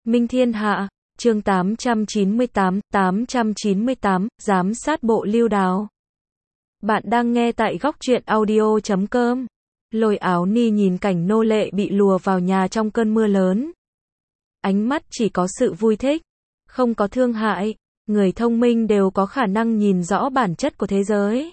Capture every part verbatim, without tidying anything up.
Minh Thiên Hạ, chương tám trăm chín mươi tám, tám trăm chín mươi tám, giám sát bộ Lưu Đào. Bạn đang nghe tại góc truyện audio chấm com. Lôi Áo Ni nhìn cảnh nô lệ bị lùa vào nhà trong cơn mưa lớn. Ánh mắt chỉ có sự vui thích, không có thương hại. Người thông minh đều có khả năng nhìn rõ bản chất của thế giới.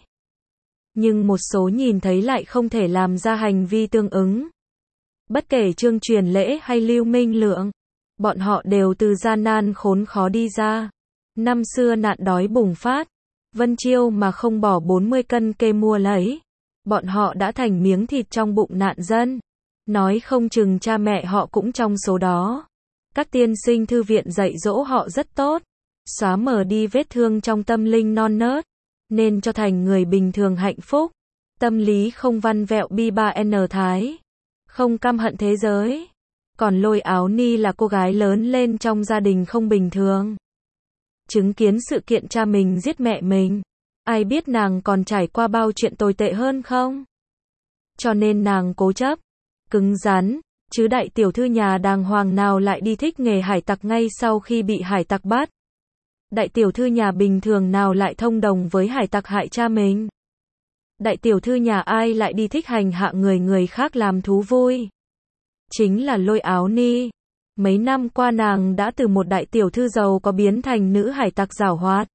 Nhưng một số nhìn thấy lại không thể làm ra hành vi tương ứng. Bất kể Trương Truyền Lễ hay Lưu Minh Lượng, bọn họ đều từ gian nan khốn khó đi ra. Năm xưa nạn đói bùng phát, Vân Chiêu mà không bỏ bốn mươi cân kê mua lấy, bọn họ đã thành miếng thịt trong bụng nạn dân. Nói không chừng cha mẹ họ cũng trong số đó. Các tiên sinh thư viện dạy dỗ họ rất tốt, xóa mờ đi vết thương trong tâm linh non nớt, nên cho thành người bình thường hạnh phúc. Tâm lý không văn vẹo bi ba n thái, không căm hận thế giới. Còn Lôi Áo Ni là cô gái lớn lên trong gia đình không bình thường. Chứng kiến sự kiện cha mình giết mẹ mình, ai biết nàng còn trải qua bao chuyện tồi tệ hơn không? Cho nên nàng cố chấp, cứng rắn, chứ đại tiểu thư nhà đàng hoàng nào lại đi thích nghề hải tặc ngay sau khi bị hải tặc bắt. Đại tiểu thư nhà bình thường nào lại thông đồng với hải tặc hại cha mình. Đại tiểu thư nhà ai lại đi thích hành hạ người người khác làm thú vui. Chính là Lôi Áo Ni. Mấy năm qua nàng đã từ một đại tiểu thư giàu có biến thành nữ hải tặc giảo hoạt,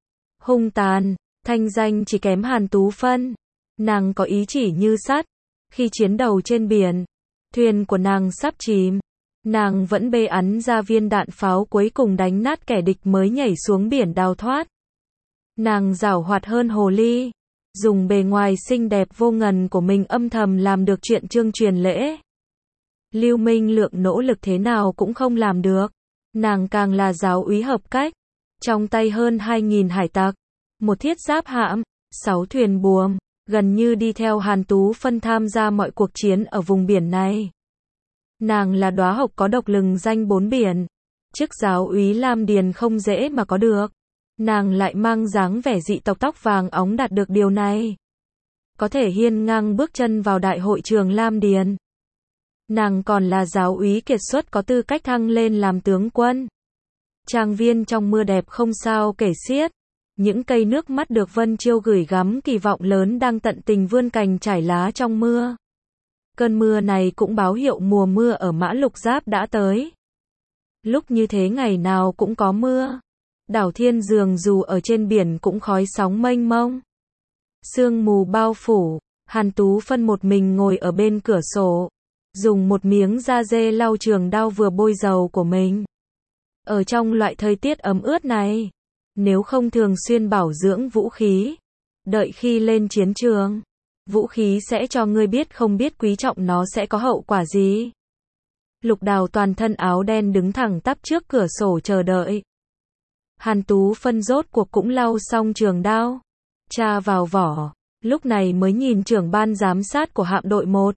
hung tàn, thanh danh chỉ kém Hàn Tú Phân. Nàng có ý chỉ như sắt. Khi chiến đấu trên biển, thuyền của nàng sắp chìm, nàng vẫn bê ẵn ra viên đạn pháo cuối cùng đánh nát kẻ địch mới nhảy xuống biển đào thoát. Nàng giảo hoạt hơn hồ ly, dùng bề ngoài xinh đẹp vô ngần của mình âm thầm làm được chuyện Trương Truyền Lễ, Lưu Minh Lượng nỗ lực thế nào cũng không làm được. Nàng càng là giáo úy hợp cách, trong tay hơn hai nghìn hải tặc, một thiết giáp hạm, sáu thuyền buồm, gần như đi theo Hàn Tú Phân tham gia mọi cuộc chiến ở vùng biển này. Nàng là đóa hộc có độc lừng danh bốn biển, chức giáo úy Lam Điền không dễ mà có được. Nàng lại mang dáng vẻ dị tộc tóc vàng óng đạt được điều này, có thể hiên ngang bước chân vào đại hội trường Lam Điền. Nàng còn là giáo úy kiệt xuất có tư cách thăng lên làm tướng quân. Trang viên trong mưa đẹp không sao kể xiết. Những cây nước mắt được Vân Chiêu gửi gắm kỳ vọng lớn đang tận tình vươn cành trải lá trong mưa. Cơn mưa này cũng báo hiệu mùa mưa ở Mã Lục Giáp đã tới. Lúc như thế ngày nào cũng có mưa. Đảo Thiên Dường dù ở trên biển cũng khói sóng mênh mông. Sương mù bao phủ, Hàn Tú Phân một mình ngồi ở bên cửa sổ, dùng một miếng da dê lau trường đao vừa bôi dầu của mình. Ở trong loại thời tiết ấm ướt này, nếu không thường xuyên bảo dưỡng vũ khí, đợi khi lên chiến trường, vũ khí sẽ cho ngươi biết không biết quý trọng nó sẽ có hậu quả gì. Lục Đào toàn thân áo đen đứng thẳng tắp trước cửa sổ chờ đợi. Hàn Tú Phân rốt cuộc cũng lau xong trường đao, tra vào vỏ, lúc này mới nhìn trưởng ban giám sát của hạm đội một.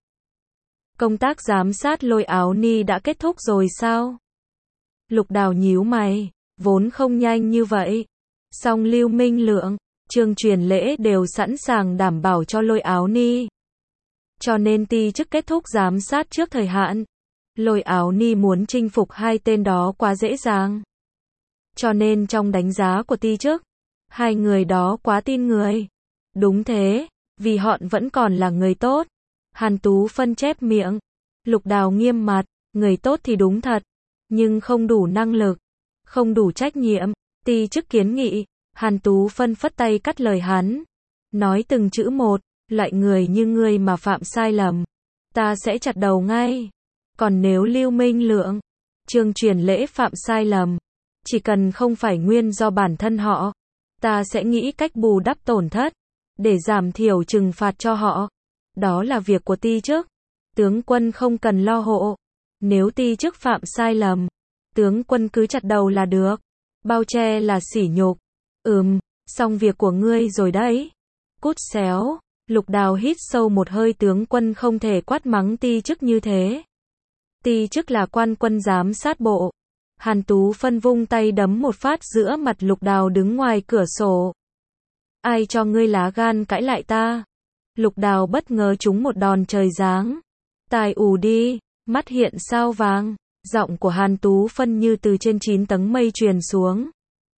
Công tác giám sát Lôi Áo Ni đã kết thúc rồi sao? Lục Đào nhíu mày, vốn không nhanh như vậy. Song Lưu Minh Lượng, Trương Truyền Lễ đều sẵn sàng đảm bảo cho Lôi Áo Ni. Cho nên ti chức kết thúc giám sát trước thời hạn. Lôi Áo Ni muốn chinh phục hai tên đó quá dễ dàng. Cho nên trong đánh giá của ti chức, hai người đó quá tin người. Đúng thế, vì họ vẫn còn là người tốt. Hàn Tú Phân chép miệng. Lục Đào nghiêm mặt, người tốt thì đúng thật, nhưng không đủ năng lực, không đủ trách nhiệm. Ti chức kiến nghị. Hàn Tú Phân phất tay cắt lời hắn, nói từng chữ một, loại người như ngươi mà phạm sai lầm, ta sẽ chặt đầu ngay. Còn nếu Lưu Minh Lượng, Trương Truyền Lễ phạm sai lầm, chỉ cần không phải nguyên do bản thân họ, ta sẽ nghĩ cách bù đắp tổn thất, để giảm thiểu trừng phạt cho họ. Đó là việc của ti chức. Tướng quân không cần lo hộ. Nếu ti chức phạm sai lầm, tướng quân cứ chặt đầu là được. Bao che là sỉ nhục. Ừm, xong việc của ngươi rồi đấy. Cút xéo. Lục Đào hít sâu một hơi, tướng quân không thể quát mắng ti chức như thế. Ti chức là quan quân giám sát bộ. Hàn Tú Phân vung tay đấm một phát giữa mặt Lục Đào đứng ngoài cửa sổ. Ai cho ngươi lá gan cãi lại ta? Lục Đào bất ngờ trúng một đòn trời giáng. Tai ù đi, mắt hiện sao vàng. Giọng của Hàn Tú Phân như từ trên chín tầng mây truyền xuống.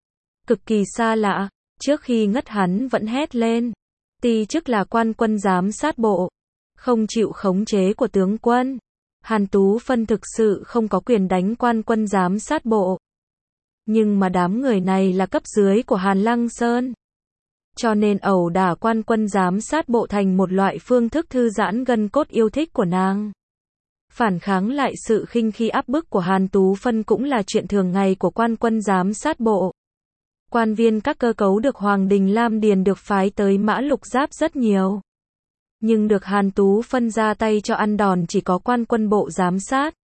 Cực kỳ xa lạ, trước khi ngất hắn vẫn hét lên. Ti chức là quan quân giám sát bộ, không chịu khống chế của tướng quân. Hàn Tú Phân thực sự không có quyền đánh quan quân giám sát bộ. Nhưng mà đám người này là cấp dưới của Hàn Lăng Sơn. Cho nên ẩu đả quan quân giám sát bộ thành một loại phương thức thư giãn gân cốt yêu thích của nàng. Phản kháng lại sự khinh khi áp bức của Hàn Tú Phân cũng là chuyện thường ngày của quan quân giám sát bộ. Quan viên các cơ cấu được Hoàng đình Lam Điền được phái tới Mã Lục Giáp rất nhiều. Nhưng được Hàn Tú Phân ra tay cho ăn đòn chỉ có quan quân bộ giám sát.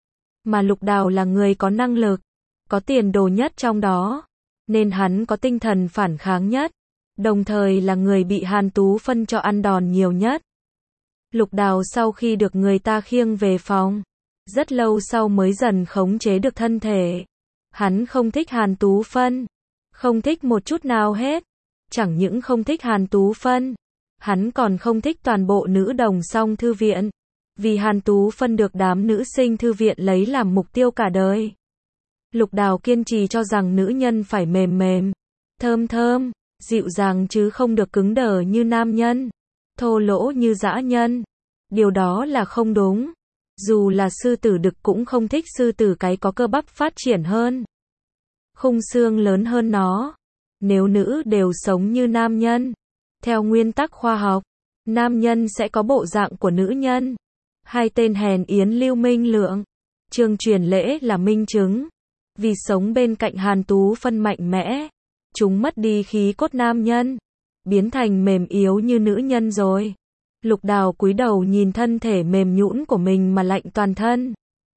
Mà Lục Đào là người có năng lực, có tiền đồ nhất trong đó, nên hắn có tinh thần phản kháng nhất, đồng thời là người bị Hàn Tú Phân cho ăn đòn nhiều nhất. Lục Đào sau khi được người ta khiêng về phòng, rất lâu sau mới dần khống chế được thân thể. Hắn không thích Hàn Tú Phân, không thích một chút nào hết. Chẳng những không thích Hàn Tú Phân, hắn còn không thích toàn bộ nữ đồng song thư viện. Vì Hàn Tú Phân được đám nữ sinh thư viện lấy làm mục tiêu cả đời. Lục Đào kiên trì cho rằng nữ nhân phải mềm mềm, thơm thơm, dịu dàng chứ không được cứng đờ như nam nhân, thô lỗ như dã nhân. Điều đó là không đúng. Dù là sư tử đực cũng không thích sư tử cái có cơ bắp phát triển hơn, khung xương lớn hơn nó. Nếu nữ đều sống như nam nhân, theo nguyên tắc khoa học, nam nhân sẽ có bộ dạng của nữ nhân. Hai tên hèn yến Lưu Minh Lượng, Trương Truyền Lễ là minh chứng. Vì sống bên cạnh Hàn Tú Phân mạnh mẽ, chúng mất đi khí cốt nam nhân, biến thành mềm yếu như nữ nhân rồi. Lục Đào cúi đầu nhìn thân thể mềm nhũn của mình mà lạnh toàn thân.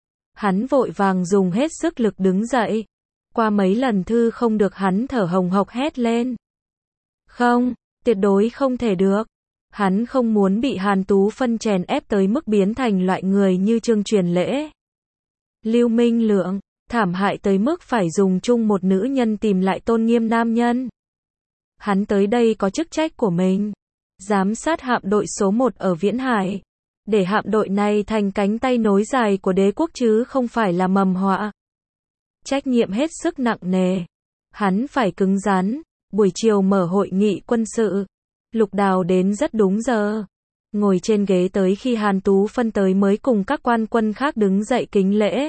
Hắn vội vàng dùng hết sức lực đứng dậy. Qua mấy lần thư không được hắn thở hồng hộc hét lên. Không, tuyệt đối không thể được. Hắn không muốn bị Hàn Tú Phân chèn ép tới mức biến thành loại người như Trương Truyền Lễ, Lưu Minh Lượng, thảm hại tới mức phải dùng chung một nữ nhân tìm lại tôn nghiêm nam nhân. Hắn tới đây có chức trách của mình, giám sát hạm đội số một ở Viễn Hải, để hạm đội này thành cánh tay nối dài của đế quốc chứ không phải là mầm họa. Trách nhiệm hết sức nặng nề. Hắn phải cứng rắn. Buổi chiều mở hội nghị quân sự. Lục Đào đến rất đúng giờ. Ngồi trên ghế tới khi Hàn Tú Phân tới mới cùng các quan quân khác đứng dậy kính lễ.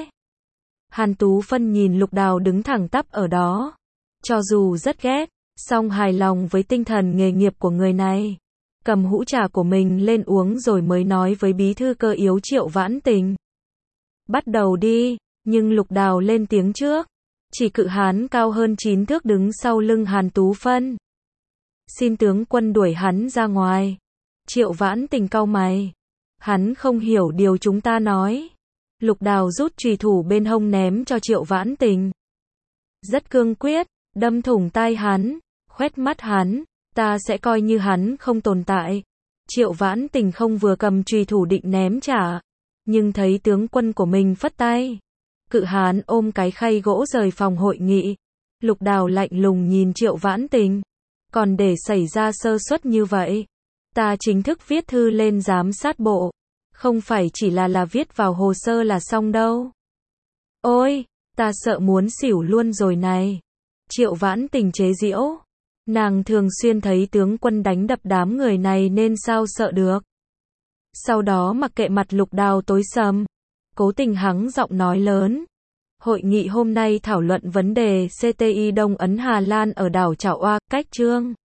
Hàn Tú Phân nhìn Lục Đào đứng thẳng tắp ở đó. Cho dù rất ghét, song hài lòng với tinh thần nghề nghiệp của người này. Cầm hũ trà của mình lên uống rồi mới nói với bí thư cơ yếu Triệu Vãn Tình. Bắt đầu đi. Nhưng Lục Đào lên tiếng trước. Chỉ cự hán cao hơn chín thước đứng sau lưng Hàn Tú Phân. Xin tướng quân đuổi hắn ra ngoài. Triệu Vãn Tình cau mày. Hắn không hiểu điều chúng ta nói. Lục Đào rút chùy thủ bên hông ném cho Triệu Vãn Tình. Rất cương quyết, đâm thủng tai hắn, khoét mắt hắn, ta sẽ coi như hắn không tồn tại. Triệu Vãn Tình không vừa cầm chùy thủ định ném trả, nhưng thấy tướng quân của mình phất tay. Cự hán ôm cái khay gỗ rời phòng hội nghị. Lục Đào lạnh lùng nhìn Triệu Vãn Tình. Còn để xảy ra sơ suất như vậy, ta chính thức viết thư lên giám sát bộ. Không phải chỉ là là viết vào hồ sơ là xong đâu. Ôi, ta sợ muốn xỉu luôn rồi này. Triệu Vãn Tình chế giễu. Nàng thường xuyên thấy tướng quân đánh đập đám người này nên sao sợ được. Sau đó mặc kệ mặt Lục Đào tối sầm, cố tình hắng giọng nói lớn. Hội nghị hôm nay thảo luận vấn đề xê tê i Đông Ấn Hà Lan ở đảo Chảo Oa, cách Trương